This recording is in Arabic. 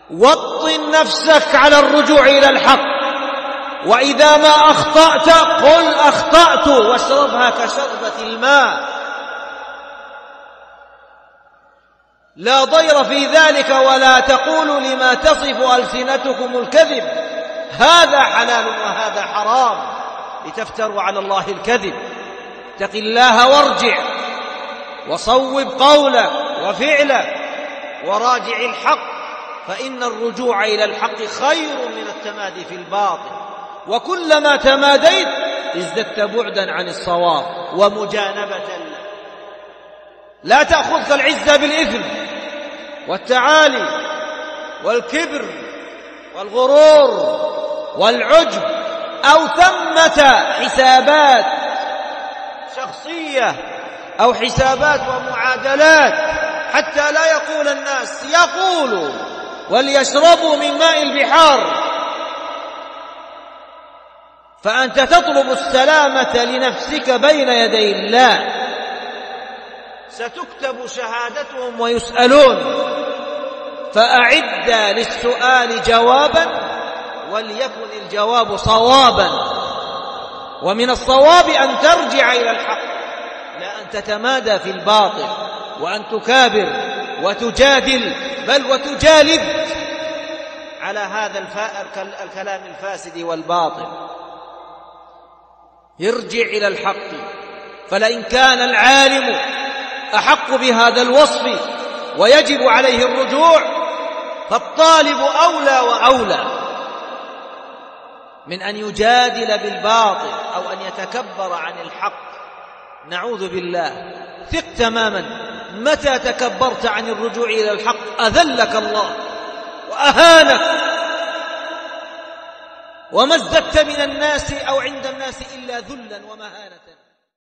وطن نفسك على الرجوع إلى الحق، وإذا ما أخطأت قل أخطأت واشربها كشربة الماء، لا ضير في ذلك. ولا تقولوا لما تصف ألسنتكم الكذب هذا حلال وهذا حرام لتفتروا على الله الكذب. اتق الله وارجع وصوب قولك وفعلك وراجع الحق، فإن الرجوع إلى الحق خير من التمادي في الباطل، وكلما تماديت ازددت بعدا عن الصواب ومجانبة له. لا تأخذك العزة بالإثم والتعالي والكبر والغرور والعجب، أو ثمة حسابات شخصية أو حسابات ومعادلات، حتى لا يقول الناس يقولوا وليشربوا من ماء البحار. فأنت تطلب السلامة لنفسك بين يدي الله، ستكتب شهادتهم ويسألون، فأعد للسؤال جوابا وليكن الجواب صوابا. ومن الصواب أن ترجع إلى الحق، لا أن تتمادى في الباطل وأن تكابر وتجادل بل وتجالد على هذا الكلام الفاسد والباطل. يرجع إلى الحق، فلئن كان العالم أحق بهذا الوصف ويجب عليه الرجوع، فالطالب أولى وأولى من أن يجادل بالباطل أو أن يتكبر عن الحق. نعوذ بالله. ثق تماما، متى تكبرت عن الرجوع إلى الحق أذلك الله وأهانك، وما ازددت من الناس أو عند الناس إلا ذلا ومهانة.